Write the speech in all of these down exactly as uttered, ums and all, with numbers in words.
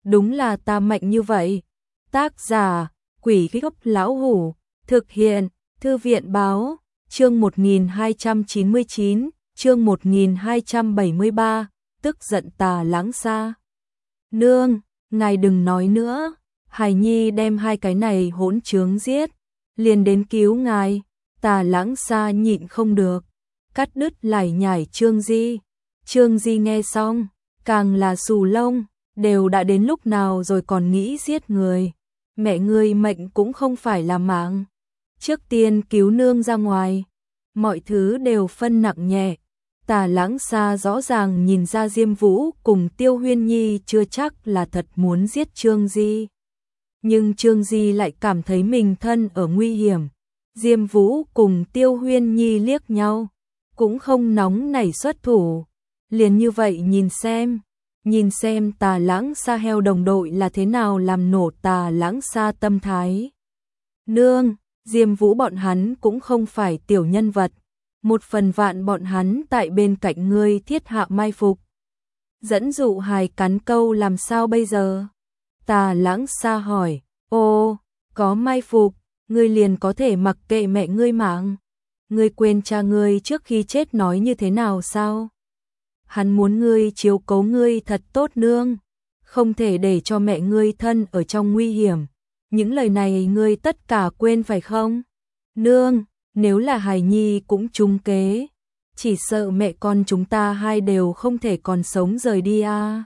đúng là ta mạnh như vậy. Tác giả, Quỷ Gốc Lão Hủ, thực hiện, Thư viện Báo, chương một nghìn hai trăm chín mươi chín, chương một nghìn hai trăm bảy mươi ba, tức giận Tà Lãng Sa. Nương, ngài đừng nói nữa, Hải Nhi đem hai cái này hỗn trướng giết, liền đến cứu ngài. Tà Lãng Sa nhịn không được, cắt đứt lải nhải Trương Di. Trương Di nghe xong, càng là xù lông, đều đã đến lúc nào rồi còn nghĩ giết người. Mẹ ngươi mệnh cũng không phải là mạng. Trước tiên cứu nương ra ngoài, mọi thứ đều phân nặng nhẹ. Tà Lãng Sa rõ ràng nhìn ra Diêm Vũ cùng Tiêu Huyên Nhi chưa chắc là thật muốn giết Trương Di. Nhưng Trương Di lại cảm thấy mình thân ở nguy hiểm. Diêm Vũ cùng Tiêu Huyên Nhi liếc nhau, cũng không nóng nảy xuất thủ. Liền như vậy nhìn xem, nhìn xem Tà Lãng Sa heo đồng đội là thế nào làm nổ Tà Lãng Sa tâm thái. Nương, Diêm Vũ bọn hắn cũng không phải tiểu nhân vật, một phần vạn bọn hắn tại bên cạnh ngươi thiết hạ mai phục. Dẫn dụ hài cắn câu làm sao bây giờ? Tà Lãng Sa hỏi, ô, có mai phục, ngươi liền có thể mặc kệ mẹ ngươi mạng. Ngươi quên cha ngươi trước khi chết nói như thế nào sao? Hắn muốn ngươi chiếu cố ngươi thật tốt nương, không thể để cho mẹ ngươi thân ở trong nguy hiểm. Những lời này ngươi tất cả quên phải không? Nương, nếu là Hải Nhi cũng trúng kế, chỉ sợ mẹ con chúng ta hai đều không thể còn sống rời đi à.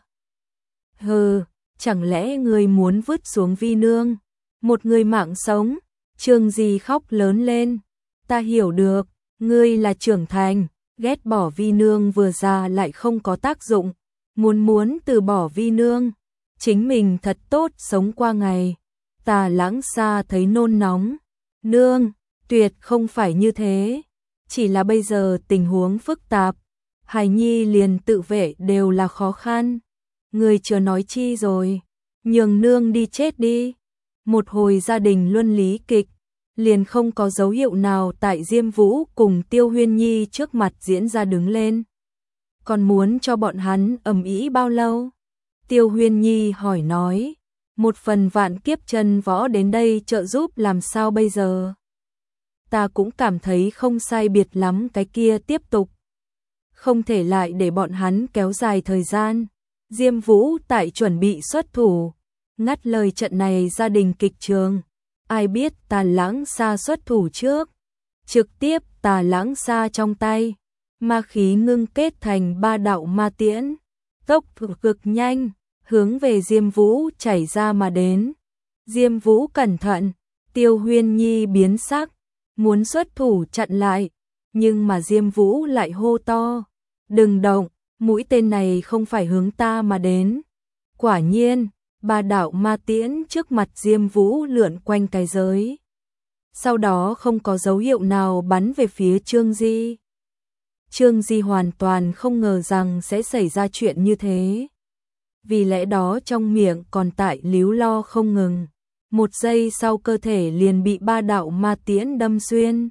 Hừ, chẳng lẽ ngươi muốn vứt xuống Vi nương một người mạng sống? Trương Di khóc lớn lên, ta hiểu được, ngươi là trưởng thành, ghét bỏ Vi nương vừa già lại không có tác dụng, muốn muốn từ bỏ Vi nương, chính mình thật tốt sống qua ngày. Tà Lãng Sa thấy nôn nóng, nương, tuyệt không phải như thế, chỉ là bây giờ tình huống phức tạp, Hải Nhi liền tự vệ đều là khó khăn. Người chưa nói chi rồi, nhường nương đi chết đi. Một hồi gia đình luân lý kịch, liền không có dấu hiệu nào tại Diêm Vũ cùng Tiêu Huyên Nhi trước mặt diễn ra đứng lên. Còn muốn cho bọn hắn ầm ĩ bao lâu? Tiêu Huyên Nhi hỏi nói, một phần vạn kiếp chân võ đến đây trợ giúp làm sao bây giờ? Ta cũng cảm thấy không sai biệt lắm cái kia tiếp tục. Không thể lại để bọn hắn kéo dài thời gian. Diêm Vũ tại chuẩn bị xuất thủ, ngắt lời trận này gia đình kịch trường. Ai biết Tà Lãng Sa xuất thủ trước, trực tiếp Tà Lãng Sa trong tay, ma khí ngưng kết thành ba đạo ma tiễn, tốc độ cực nhanh, hướng về Diêm Vũ chảy ra mà đến. Diêm Vũ cẩn thận, Tiêu Huyên Nhi biến sắc, muốn xuất thủ chặn lại, nhưng mà Diêm Vũ lại hô to, đừng động, mũi tên này không phải hướng ta mà đến. Quả nhiên, ba đạo ma tiễn trước mặt Diêm Vũ lượn quanh cái giới. Sau đó không có dấu hiệu nào bắn về phía Trương Di. Trương Di hoàn toàn không ngờ rằng sẽ xảy ra chuyện như thế. Vì lẽ đó trong miệng còn tại líu lo không ngừng. Một giây sau cơ thể liền bị ba đạo ma tiễn đâm xuyên.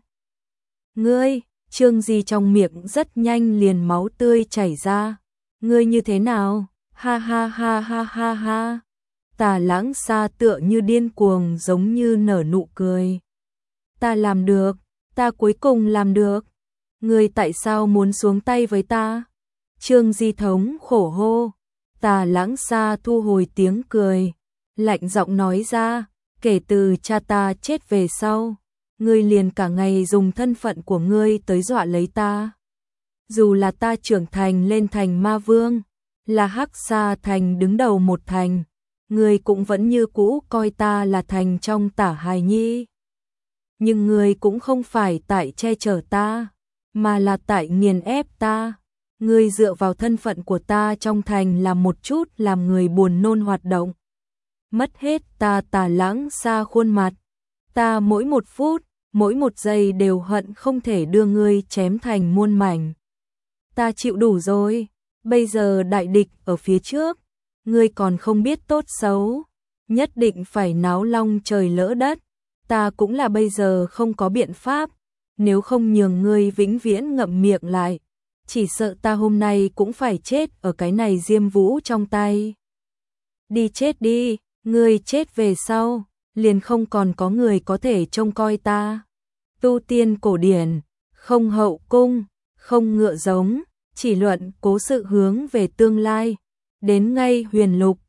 Ngươi, Trương Di trong miệng rất nhanh liền máu tươi chảy ra. Ngươi như thế nào? Ha ha ha ha ha ha. Tà Lãng Sa tựa như điên cuồng giống như nở nụ cười. Ta làm được, ta cuối cùng làm được. Ngươi tại sao muốn xuống tay với ta? Trương Di thống khổ hô. Tà Lãng Sa thu hồi tiếng cười, lạnh giọng nói ra, kể từ cha ta chết về sau, ngươi liền cả ngày dùng thân phận của ngươi tới dọa lấy ta. Dù là ta trưởng thành lên thành ma vương, là Hắc Sa thành đứng đầu một thành, ngươi cũng vẫn như cũ coi ta là thành trong Tả Hài Nhi. Nhưng ngươi cũng không phải tại che chở ta, mà là tại nghiền ép ta. Ngươi dựa vào thân phận của ta trong thành làm một chút làm người buồn nôn hoạt động. Mất hết ta Tà Lãng Sa khuôn mặt. Ta mỗi một phút, mỗi một giây đều hận không thể đưa ngươi chém thành muôn mảnh. Ta chịu đủ rồi, bây giờ đại địch ở phía trước, ngươi còn không biết tốt xấu, nhất định phải náo long trời lỡ đất. Ta cũng là bây giờ không có biện pháp, nếu không nhường ngươi vĩnh viễn ngậm miệng lại, chỉ sợ ta hôm nay cũng phải chết ở cái này Diêm Vũ trong tay. đi chết đi, ngươi chết về sau, liền không còn có người có thể trông coi ta. Tu tiên cổ điển, không hậu cung, không ngựa giống, chỉ luận cố sự hướng về tương lai. Đến ngay huyền lục,